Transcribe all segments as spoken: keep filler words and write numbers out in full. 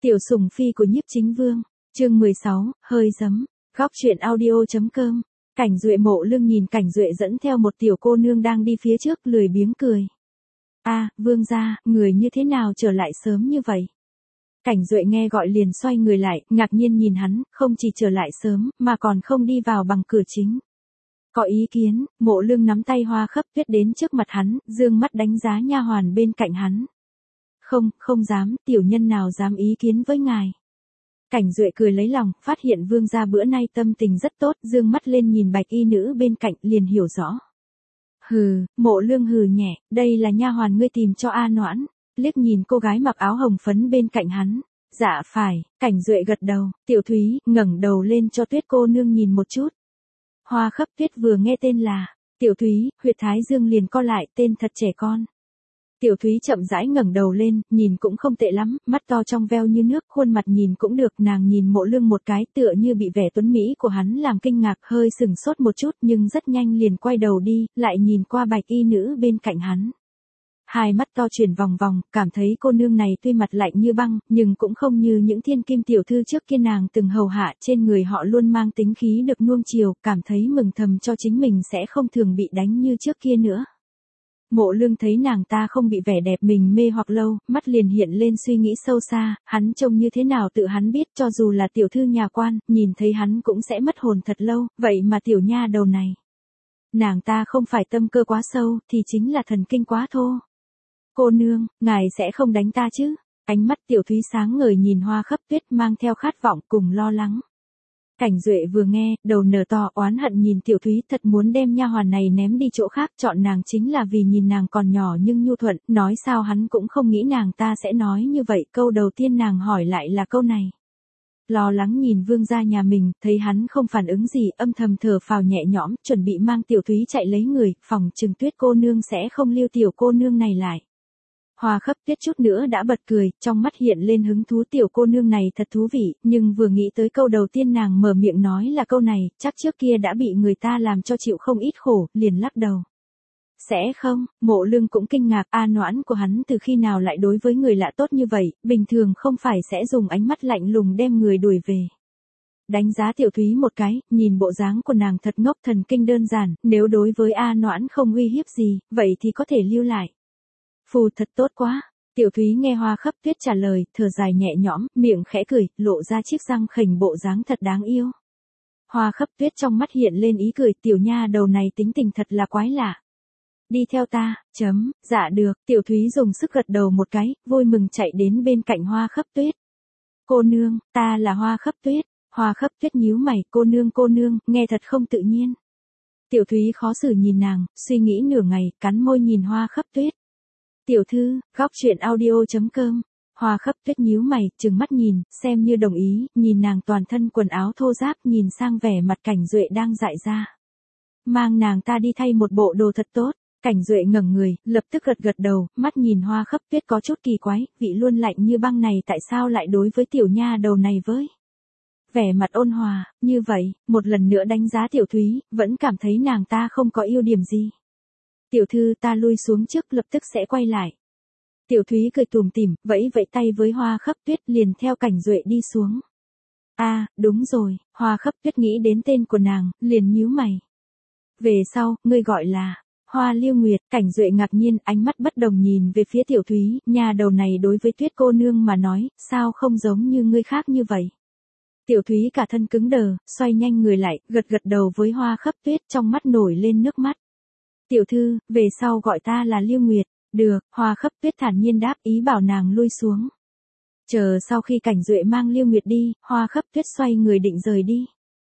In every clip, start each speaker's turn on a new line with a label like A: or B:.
A: Tiểu sủng phi của Nhiếp Chính Vương, chương mười sáu, hơi giấm, góc truyện audio.com. Cảnh Duệ Mộ Lương nhìn Cảnh Duệ dẫn theo một tiểu cô nương đang đi phía trước lười biếng cười. A, Vương gia, người như thế nào trở lại sớm như vậy? Cảnh Duệ nghe gọi liền xoay người lại, ngạc nhiên nhìn hắn, không chỉ trở lại sớm, mà còn không đi vào bằng cửa chính. Có ý kiến, Mộ Lương nắm tay Hoa Khấp Tuyết đến trước mặt hắn, dương mắt đánh giá nha hoàn bên cạnh hắn. Không, không dám, tiểu nhân nào dám ý kiến với ngài. Cảnh Duệ cười lấy lòng, phát hiện vương gia bữa nay tâm tình rất tốt, dương mắt lên nhìn bạch y nữ bên cạnh, liền hiểu rõ. Hừ, Mộ Lương hừ nhẹ, đây là nha hoàn ngươi tìm cho A Noãn, liếc nhìn cô gái mặc áo hồng phấn bên cạnh hắn. Dạ phải, Cảnh Duệ gật đầu, Tiểu Thúy, ngẩng đầu lên cho Tuyết cô nương nhìn một chút. Hoa Khấp Tuyết vừa nghe tên là Tiểu Thúy, huyệt thái dương liền co lại, tên thật trẻ con. Tiểu Thúy chậm rãi ngẩng đầu lên, nhìn cũng không tệ lắm, mắt to trong veo như nước, khuôn mặt nhìn cũng được, nàng nhìn Mộ Lương một cái, tựa như bị vẻ tuấn mỹ của hắn làm kinh ngạc, hơi sừng sốt một chút, nhưng rất nhanh liền quay đầu đi, lại nhìn qua bạch y nữ bên cạnh hắn. Hai mắt to chuyển vòng vòng, cảm thấy cô nương này tuy mặt lạnh như băng, nhưng cũng không như những thiên kim tiểu thư trước kia nàng từng hầu hạ, trên người họ luôn mang tính khí được nuông chiều, cảm thấy mừng thầm cho chính mình sẽ không thường bị đánh như trước kia nữa. Mộ Lương thấy nàng ta không bị vẻ đẹp mình mê hoặc lâu, mắt liền hiện lên suy nghĩ sâu xa, hắn trông như thế nào tự hắn biết, cho dù là tiểu thư nhà quan, nhìn thấy hắn cũng sẽ mất hồn thật lâu, vậy mà tiểu nha đầu này. Nàng ta không phải tâm cơ quá sâu, thì chính là thần kinh quá thô. Cô nương, ngài sẽ không đánh ta chứ? Ánh mắt Tiểu Thúy sáng ngời nhìn Hoa Khấp Tuyết mang theo khát vọng cùng lo lắng. Cảnh Duệ vừa nghe, đầu nở to oán hận nhìn Tiểu Thúy, thật muốn đem nha hoàn này ném đi chỗ khác, chọn nàng chính là vì nhìn nàng còn nhỏ nhưng nhu thuận, nói sao hắn cũng không nghĩ nàng ta sẽ nói như vậy, câu đầu tiên nàng hỏi lại là câu này. Lo lắng nhìn vương gia nhà mình, thấy hắn không phản ứng gì, âm thầm thở phào nhẹ nhõm, chuẩn bị mang Tiểu Thúy chạy lấy người, phòng chừng Tuyết cô nương sẽ không lưu tiểu cô nương này lại. Hoa Khấp Tuyết chút nữa đã bật cười, trong mắt hiện lên hứng thú, tiểu cô nương này thật thú vị, nhưng vừa nghĩ tới câu đầu tiên nàng mở miệng nói là câu này, chắc trước kia đã bị người ta làm cho chịu không ít khổ, liền lắc đầu. Sẽ không, Mộ Lương cũng kinh ngạc, A Noãn của hắn từ khi nào lại đối với người lạ tốt như vậy, bình thường không phải sẽ dùng ánh mắt lạnh lùng đem người đuổi về. Đánh giá Tiểu Thúy một cái, nhìn bộ dáng của nàng thật ngốc, thần kinh đơn giản, nếu đối với A Noãn không uy hiếp gì, vậy thì có thể lưu lại. Phù thật tốt quá. Tiểu Thúy nghe Hoa Khấp Tuyết trả lời, thở dài nhẹ nhõm, miệng khẽ cười, lộ ra chiếc răng khểnh, bộ dáng thật đáng yêu. Hoa Khấp Tuyết trong mắt hiện lên ý cười, tiểu nha đầu này tính tình thật là quái lạ. Đi theo ta, chấm, dạ được, Tiểu Thúy dùng sức gật đầu một cái, vui mừng chạy đến bên cạnh Hoa Khấp Tuyết. Cô nương, ta là Hoa Khấp Tuyết. Hoa Khấp Tuyết nhíu mày, cô nương cô nương, nghe thật không tự nhiên. Tiểu Thúy khó xử nhìn nàng, suy nghĩ nửa ngày, cắn môi nhìn Hoa Khấp Tuyết. Tiểu thư, góc truyện audio.com. Hoa Khấp Tuyết nhíu mày, trừng mắt nhìn, xem như đồng ý, nhìn nàng toàn thân quần áo thô ráp, nhìn sang vẻ mặt Cảnh Duệ đang dại ra. Mang nàng ta đi thay một bộ đồ thật tốt. Cảnh Duệ ngẩng người, lập tức gật gật đầu, mắt nhìn Hoa Khấp Tuyết có chút kỳ quái, vị luôn lạnh như băng này tại sao lại đối với tiểu nha đầu này với vẻ mặt ôn hòa, như vậy, một lần nữa đánh giá Tiểu Thúy, vẫn cảm thấy nàng ta không có ưu điểm gì. Tiểu thư, ta lui xuống trước, lập tức sẽ quay lại. Tiểu Thúy cười tủm tỉm, vẫy vẫy tay với Hoa Khấp Tuyết, liền theo Cảnh Duệ đi xuống. A, à, đúng rồi, Hoa Khấp Tuyết nghĩ đến tên của nàng, liền nhíu mày. Về sau, ngươi gọi là Hoa Lưu Nguyệt. Cảnh Duệ ngạc nhiên, ánh mắt bất đồng nhìn về phía Tiểu Thúy, nhà đầu này đối với Tuyết cô nương mà nói, sao không giống như ngươi khác như vậy. Tiểu Thúy cả thân cứng đờ, xoay nhanh người lại, gật gật đầu với Hoa Khấp Tuyết, trong mắt nổi lên nước mắt. Tiểu thư, về sau gọi ta là Lưu Nguyệt. Được, Hoa Khấp Tuyết thản nhiên đáp, ý bảo nàng lui xuống. Chờ sau khi Cảnh Duệ mang Lưu Nguyệt đi, Hoa Khấp Tuyết xoay người định rời đi.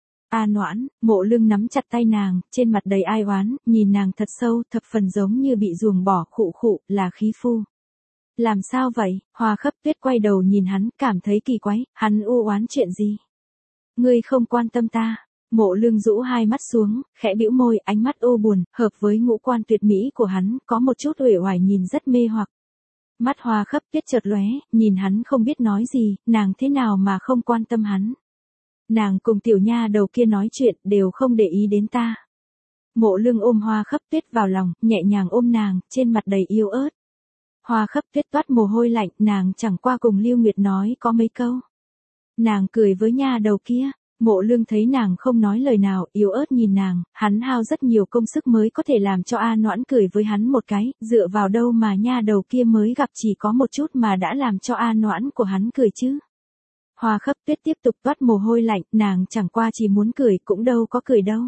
A: A Noãn, Mộ Lương nắm chặt tay nàng, trên mặt đầy ai oán, nhìn nàng thật sâu, thập phần giống như bị ruồng bỏ, khụ khụ, là khí phu. Làm sao vậy? Hoa Khấp Tuyết quay đầu nhìn hắn, cảm thấy kỳ quái, hắn u oán chuyện gì? Ngươi không quan tâm ta. Mộ Lương rũ hai mắt xuống, khẽ bĩu môi, ánh mắt ô buồn, hợp với ngũ quan tuyệt mỹ của hắn, có một chút uể oải nhìn rất mê hoặc. Mắt Hoa Khấp Tuyết chợt lóe, nhìn hắn không biết nói gì, nàng thế nào mà không quan tâm hắn. Nàng cùng tiểu nha đầu kia nói chuyện, đều không để ý đến ta. Mộ Lương ôm Hoa Khấp Tuyết vào lòng, nhẹ nhàng ôm nàng, trên mặt đầy yêu ớt. Hoa Khấp Tuyết toát mồ hôi lạnh, nàng chẳng qua cùng Lưu Nguyệt nói có mấy câu. Nàng cười với nha đầu kia, Mộ Lương thấy nàng không nói lời nào, yếu ớt nhìn nàng, hắn hao rất nhiều công sức mới có thể làm cho A Noãn cười với hắn một cái, dựa vào đâu mà nha đầu kia mới gặp chỉ có một chút mà đã làm cho A Noãn của hắn cười chứ. Hoa Khấp Tuyết tiếp tục toát mồ hôi lạnh, nàng chẳng qua chỉ muốn cười cũng đâu có cười đâu.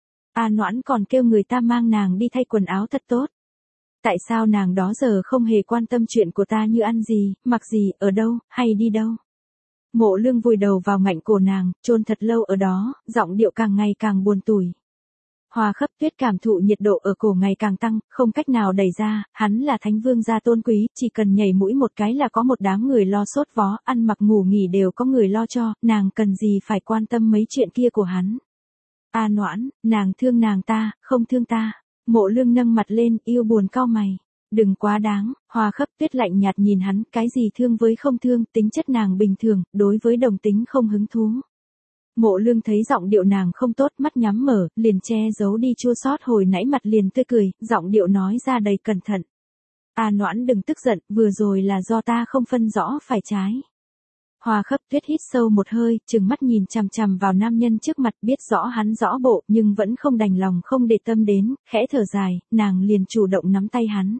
A: A Noãn còn kêu người ta mang nàng đi thay quần áo thật tốt. Tại sao nàng đó giờ không hề quan tâm chuyện của ta như ăn gì, mặc gì, ở đâu, hay đi đâu? Mộ Lương vùi đầu vào ngạnh cổ nàng, chôn thật lâu ở đó, giọng điệu càng ngày càng buồn tủi. Hoa Khấp Tuyết cảm thụ nhiệt độ ở cổ ngày càng tăng, không cách nào đẩy ra, hắn là thánh vương gia tôn quý, chỉ cần nhảy mũi một cái là có một đám người lo sốt vó, ăn mặc ngủ nghỉ đều có người lo cho, nàng cần gì phải quan tâm mấy chuyện kia của hắn. A Noãn, nàng thương nàng ta, không thương ta. Mộ Lương nâng mặt lên, yêu buồn cau mày. Đừng quá đáng, Hoa Khấp Tuyết lạnh nhạt nhìn hắn, cái gì thương với không thương, tính chất nàng bình thường, đối với đồng tính không hứng thú. Mộ Lương thấy giọng điệu nàng không tốt, mắt nhắm mở, liền che giấu đi chua xót hồi nãy, mặt liền tươi cười, giọng điệu nói ra đầy cẩn thận. A Noãn đừng tức giận, vừa rồi là do ta không phân rõ phải trái. Hoa Khấp Tuyết hít sâu một hơi, trừng mắt nhìn chằm chằm vào nam nhân trước mặt, biết rõ hắn rõ bộ, nhưng vẫn không đành lòng không để tâm đến, khẽ thở dài, nàng liền chủ động nắm tay hắn.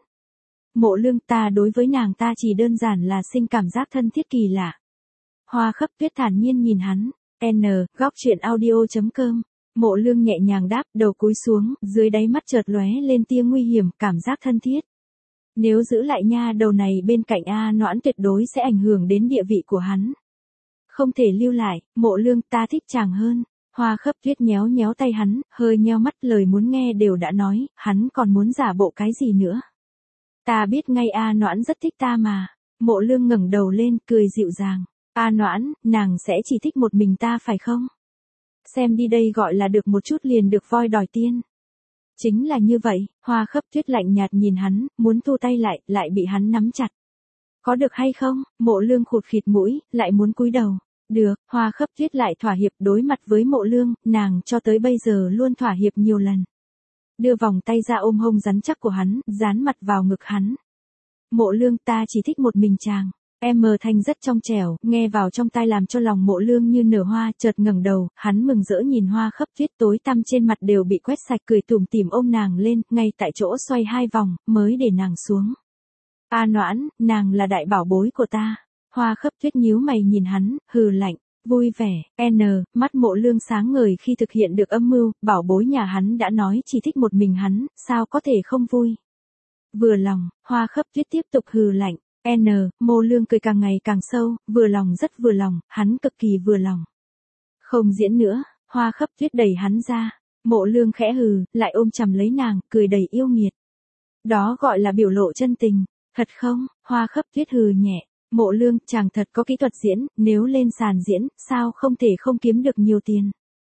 A: Mộ Lương, ta đối với nàng ta chỉ đơn giản là sinh cảm giác thân thiết kỳ lạ. Hoa Khấp Tuyết thản nhiên nhìn hắn. N, góc truyện audio chấm com. Mộ Lương nhẹ nhàng đáp, đầu cúi xuống, dưới đáy mắt chợt lóe lên tia nguy hiểm, cảm giác thân thiết. Nếu giữ lại nha đầu này bên cạnh A Noãn tuyệt đối sẽ ảnh hưởng đến địa vị của hắn. Không thể lưu lại, Mộ Lương, ta thích chàng hơn. Hoa Khấp Tuyết nhéo nhéo tay hắn, hơi nheo mắt, lời muốn nghe đều đã nói, hắn còn muốn giả bộ cái gì nữa. Ta biết ngay A Noãn rất thích ta mà. Mộ Lương ngẩng đầu lên, cười dịu dàng. A Noãn, nàng sẽ chỉ thích một mình ta phải không? Xem đi, đây gọi là được một chút liền được voi đòi tiên. Chính là như vậy, Hoa Khấp Tuyết lạnh nhạt nhìn hắn, muốn thu tay lại, lại bị hắn nắm chặt. Có được hay không? Mộ Lương khụt khịt mũi, lại muốn cúi đầu. Được, Hoa Khấp Tuyết lại thỏa hiệp, đối mặt với Mộ Lương, nàng cho tới bây giờ luôn thỏa hiệp nhiều lần. Đưa vòng tay ra ôm hông rắn chắc của hắn, dán mặt vào ngực hắn. Mộ Lương, ta chỉ thích một mình chàng. Em mờ thanh rất trong trẻo, nghe vào trong tai làm cho lòng Mộ Lương như nở hoa, chợt ngẩng đầu, hắn mừng rỡ nhìn Hoa Khấp Tuyết, tối tăm trên mặt đều bị quét sạch, cười tủm tỉm ôm nàng lên, ngay tại chỗ xoay hai vòng, mới để nàng xuống. A Noãn, nàng là đại bảo bối của ta. Hoa Khấp Tuyết nhíu mày nhìn hắn, hừ lạnh, vui vẻ. N, mắt Mộ Lương sáng ngời khi thực hiện được âm mưu, bảo bối nhà hắn đã nói chỉ thích một mình hắn, sao có thể không vui. Vừa lòng, Hoa Khấp Tuyết tiếp tục hừ lạnh. N, Mộ Lương cười càng ngày càng sâu, vừa lòng rất vừa lòng, hắn cực kỳ vừa lòng. Không diễn nữa, Hoa Khấp Tuyết đẩy hắn ra. Mộ Lương khẽ hừ, lại ôm chầm lấy nàng, cười đầy yêu nghiệt. Đó gọi là biểu lộ chân tình. Thật không? Hoa Khấp Tuyết hừ nhẹ. Mộ Lương, chàng thật có kỹ thuật diễn, nếu lên sàn diễn, sao không thể không kiếm được nhiều tiền.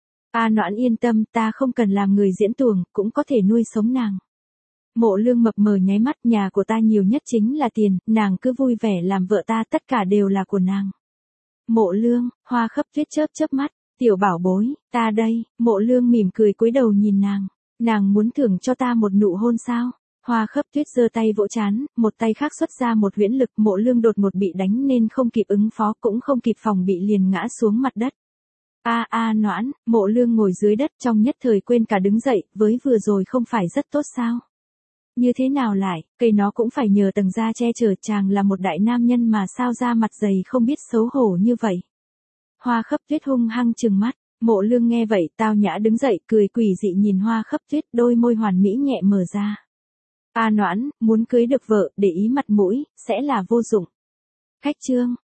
A: A Noãn yên tâm, ta không cần làm người diễn tuồng, cũng có thể nuôi sống nàng. Mộ Lương mập mờ nháy mắt, nhà của ta nhiều nhất chính là tiền, nàng cứ vui vẻ làm vợ ta, tất cả đều là của nàng. Mộ Lương, Hoa Khấp Tuyết chớp chớp mắt, tiểu bảo bối, ta đây. Mộ Lương mỉm cười cúi đầu nhìn nàng. Nàng muốn thưởng cho ta một nụ hôn sao? Hoa Khấp Tuyết giơ tay vỗ trán, một tay khác xuất ra một huyễn lực, Mộ Lương đột ngột bị đánh nên không kịp ứng phó, cũng không kịp phòng bị liền ngã xuống mặt đất. A A Noãn, Mộ Lương ngồi dưới đất trong nhất thời quên cả đứng dậy, với vừa rồi không phải rất tốt sao? Như thế nào lại, cây nó cũng phải nhờ tầng da che chở, chàng là một đại nam nhân mà sao da mặt dày không biết xấu hổ như vậy. Hoa Khấp Tuyết hung hăng trừng mắt, Mộ Lương nghe vậy, tao nhã đứng dậy, cười quỷ dị nhìn Hoa Khấp Tuyết, đôi môi hoàn mỹ nhẹ mở ra. A Noãn, muốn cưới được vợ, để ý mặt mũi, sẽ là vô dụng. Khách chương.